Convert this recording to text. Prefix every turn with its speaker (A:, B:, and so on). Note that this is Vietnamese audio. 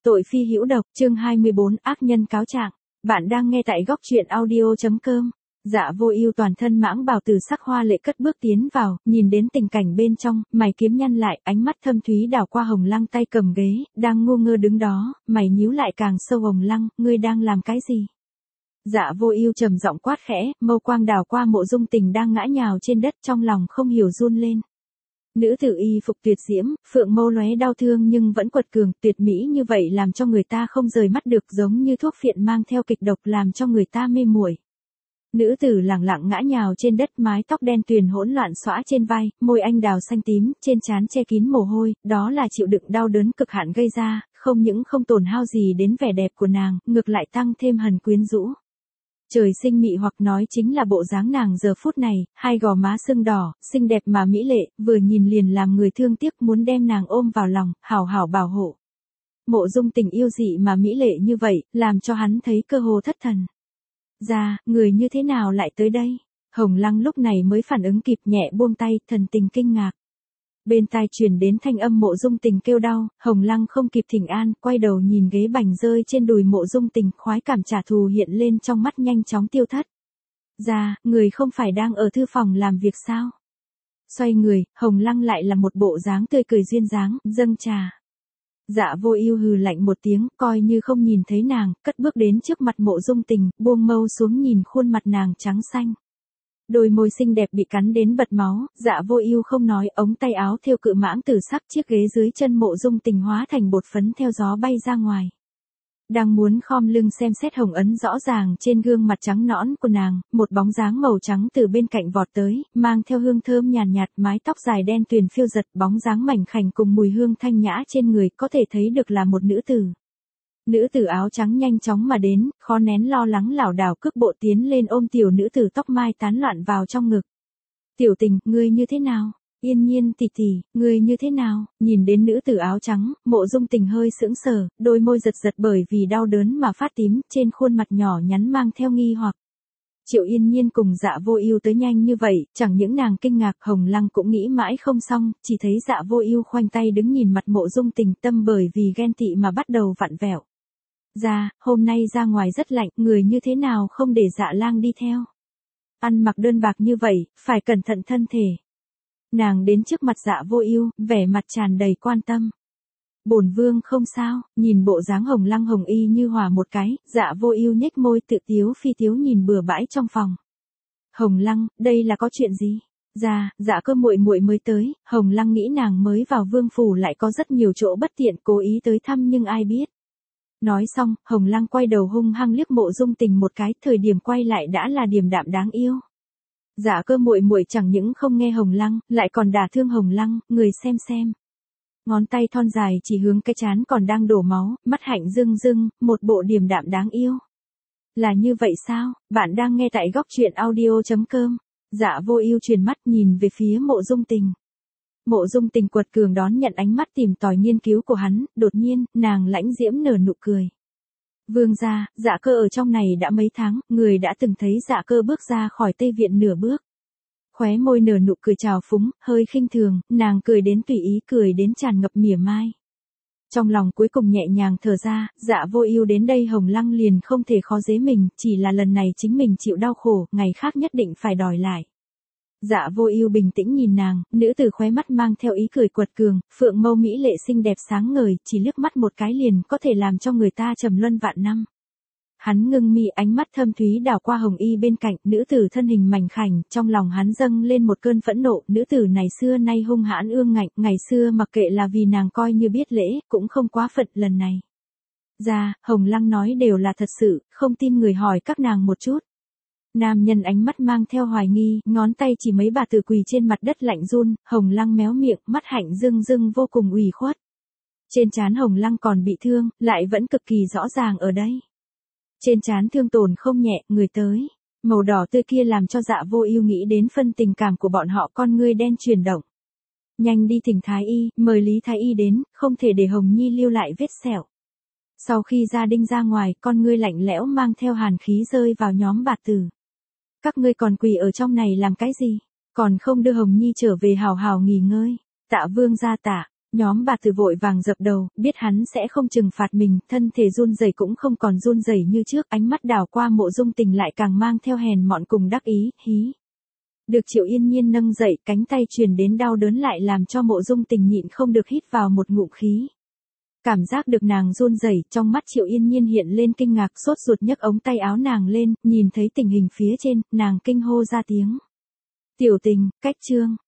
A: Tội phi hữu độc, chương 24, ác nhân cáo trạng. Bạn đang nghe tại góc truyện audio.com. Dạ Vô Ưu toàn thân mãng bào từ sắc hoa lệ cất bước tiến vào, nhìn đến tình cảnh bên trong, mày kiếm nhăn lại, ánh mắt thâm thúy đảo qua Hồng Lăng tay cầm ghế, đang ngu ngơ đứng đó, mày nhíu lại càng sâu. Hồng Lăng, ngươi đang làm cái gì? Dạ Vô Ưu trầm giọng quát khẽ, mâu quang đảo qua Mộ Dung Tình đang ngã nhào trên đất, trong lòng không hiểu run lên. Nữ tử y phục tuyệt diễm, phượng mâu lóe đau thương nhưng vẫn quật cường, tuyệt mỹ như vậy làm cho người ta không rời mắt được, giống như thuốc phiện mang theo kịch độc làm cho người ta mê muội. Nữ tử lẳng lặng ngã nhào trên đất, mái tóc đen tuyền hỗn loạn xõa trên vai, môi anh đào xanh tím, trên trán che kín mồ hôi, đó là chịu đựng đau đớn cực hạn gây ra, không những không tổn hao gì đến vẻ đẹp của nàng, ngược lại tăng thêm hần quyến rũ. Trời sinh mị hoặc nói chính là bộ dáng nàng giờ phút này, hai gò má sưng đỏ, xinh đẹp mà mỹ lệ, vừa nhìn liền làm người thương tiếc, muốn đem nàng ôm vào lòng, hảo hảo bảo hộ. Mộ Dung Tình yêu dị mà mỹ lệ như vậy, làm cho hắn thấy cơ hồ thất thần. Ra, người như thế nào lại tới đây? Hồng Lăng lúc này mới phản ứng kịp, nhẹ buông tay, thần tình kinh ngạc. Bên tai truyền đến thanh âm Mộ Dung Tình kêu đau, Hồng Lăng không kịp thỉnh an, quay đầu nhìn ghế bành rơi trên đùi Mộ Dung Tình, khoái cảm trả thù hiện lên trong mắt nhanh chóng tiêu thất. Ra, người không phải đang ở thư phòng làm việc sao? Xoay người, Hồng Lăng lại là một bộ dáng tươi cười duyên dáng, dâng trà. Dạ Vô Ưu hừ lạnh một tiếng, coi như không nhìn thấy nàng, cất bước đến trước mặt Mộ Dung Tình, buông mâu xuống nhìn khuôn mặt nàng trắng xanh. Đôi môi xinh đẹp bị cắn đến bật máu, Dạ Vô Ưu không nói, ống tay áo thêu cự mãng tử sắc, chiếc ghế dưới chân Mộ Dung Tình hóa thành bột phấn theo gió bay ra ngoài. Đang muốn khom lưng xem xét hồng ấn rõ ràng trên gương mặt trắng nõn của nàng, một bóng dáng màu trắng từ bên cạnh vọt tới, mang theo hương thơm nhàn nhạt, mái tóc dài đen tuyền phiêu giật, bóng dáng mảnh khảnh cùng mùi hương thanh nhã trên người, có thể thấy được là một nữ tử. Nữ tử áo trắng nhanh chóng mà đến, khó nén lo lắng lảo đảo cước bộ tiến lên ôm tiểu nữ tử tóc mai tán loạn vào trong ngực. Tiểu Tình, ngươi như thế nào? Yên Nhiên tỷ tỷ, ngươi như thế nào? Nhìn đến nữ tử áo trắng, Mộ Dung Tình hơi sững sờ, đôi môi giật giật bởi vì đau đớn mà phát tím, trên khuôn mặt nhỏ nhắn mang theo nghi hoặc. Triệu Yên Nhiên cùng Dạ Vô Ưu tới nhanh như vậy, chẳng những nàng kinh ngạc, Hồng Lăng cũng nghĩ mãi không xong, chỉ thấy Dạ Vô Ưu khoanh tay đứng nhìn mặt Mộ Dung Tình, tâm bởi vì ghen tị mà bắt đầu vặn vẹo. Ra, hôm nay ra ngoài rất lạnh, người như thế nào không để Dạ Lang đi theo? Ăn mặc đơn bạc như vậy, phải cẩn thận thân thể. Nàng đến trước mặt Dạ Vô Ưu, vẻ mặt tràn đầy quan tâm. Bổn vương không sao, nhìn bộ dáng Hồng Lăng hồng y như hòa một cái, Dạ Vô Ưu nhếch môi tự tiếu phi tiếu nhìn bừa bãi trong phòng. Hồng Lăng, đây là có chuyện gì? Dạ Cơ muội muội mới tới, Hồng Lăng nghĩ nàng mới vào vương phủ lại có rất nhiều chỗ bất tiện, cố ý tới thăm nhưng ai biết. Nói xong, Hồng Lăng quay đầu hung hăng liếc Mộ Dung Tình một cái, thời điểm quay lại đã là điềm đạm đáng yêu. Dạ Cơ muội muội chẳng những không nghe Hồng Lăng, lại còn đả thương Hồng Lăng, người xem. Ngón tay thon dài chỉ hướng cái trán còn đang đổ máu, mắt hạnh rưng rưng, một bộ điềm đạm đáng yêu. Là như vậy sao? Bạn đang nghe tại góc truyện audio.com. Dạ Vô Ưu chuyển mắt nhìn về phía Mộ Dung Tình. Mộ Dung Tình quật cường đón nhận ánh mắt tìm tòi nghiên cứu của hắn, đột nhiên, nàng lãnh diễm nở nụ cười. Vương gia, Dạ Cơ ở trong này đã mấy tháng, người đã từng thấy Dạ Cơ bước ra khỏi Tây Viện nửa bước. Khóe môi nở nụ cười trào phúng, hơi khinh thường, nàng cười đến tùy ý, cười đến tràn ngập mỉa mai. Trong lòng cuối cùng nhẹ nhàng thở ra, Dạ Vô Ưu đến đây Hồng Lăng liền không thể khó dễ mình, chỉ là lần này chính mình chịu đau khổ, ngày khác nhất định phải đòi lại. Dạ Vô Ưu bình tĩnh nhìn nàng, nữ tử khóe mắt mang theo ý cười quật cường, phượng mâu mỹ lệ xinh đẹp sáng ngời, chỉ liếc mắt một cái liền có thể làm cho người ta trầm luân vạn năm. Hắn ngưng mi, ánh mắt thâm thúy đảo qua hồng y bên cạnh, nữ tử thân hình mảnh khảnh, trong lòng hắn dâng lên một cơn phẫn nộ, nữ tử này xưa nay hung hãn ương ngạnh, ngày xưa mặc kệ là vì nàng coi như biết lễ, cũng không quá phận lần này. Hồng Lăng nói đều là thật sự, không tin người hỏi các nàng một chút. Nam nhân ánh mắt mang theo hoài nghi, ngón tay chỉ mấy bà tử quỳ trên mặt đất lạnh run, Hồng Lăng méo miệng, mắt hạnh rưng rưng vô cùng ủy khuất. Trên trán Hồng Lăng còn bị thương, lại vẫn cực kỳ rõ ràng ở đây. Trên trán thương tổn không nhẹ, người tới. Màu đỏ tươi kia làm cho Dạ Vô Ưu nghĩ đến phân tình cảm của bọn họ, con ngươi đen chuyển động. Nhanh đi thỉnh Thái Y, mời Lý Thái Y đến, không thể để Hồng Nhi lưu lại vết sẹo. Sau khi gia đinh ra ngoài, con ngươi lạnh lẽo mang theo hàn khí rơi vào nhóm bà tử. Các ngươi còn quỳ ở trong này làm cái gì? Còn không đưa Hồng Nhi trở về hào hào nghỉ ngơi. Tạ vương gia tạ. Nhóm bà Từ vội vàng dập đầu, biết hắn sẽ không trừng phạt mình, thân thể run rẩy cũng không còn run rẩy như trước, ánh mắt đảo qua Mộ Dung Tình lại càng mang theo hèn mọn cùng đắc ý, hí. Được Triệu Yên Nhiên nâng dậy, cánh tay truyền đến đau đớn lại làm cho Mộ Dung Tình nhịn không được hít vào một ngụm khí. Cảm giác được nàng run rẩy, trong mắt Triệu Yên Nhiên hiện lên kinh ngạc, sốt ruột nhấc ống tay áo nàng lên, nhìn thấy tình hình phía trên, nàng kinh hô ra tiếng. Tiểu Tình, cách chương.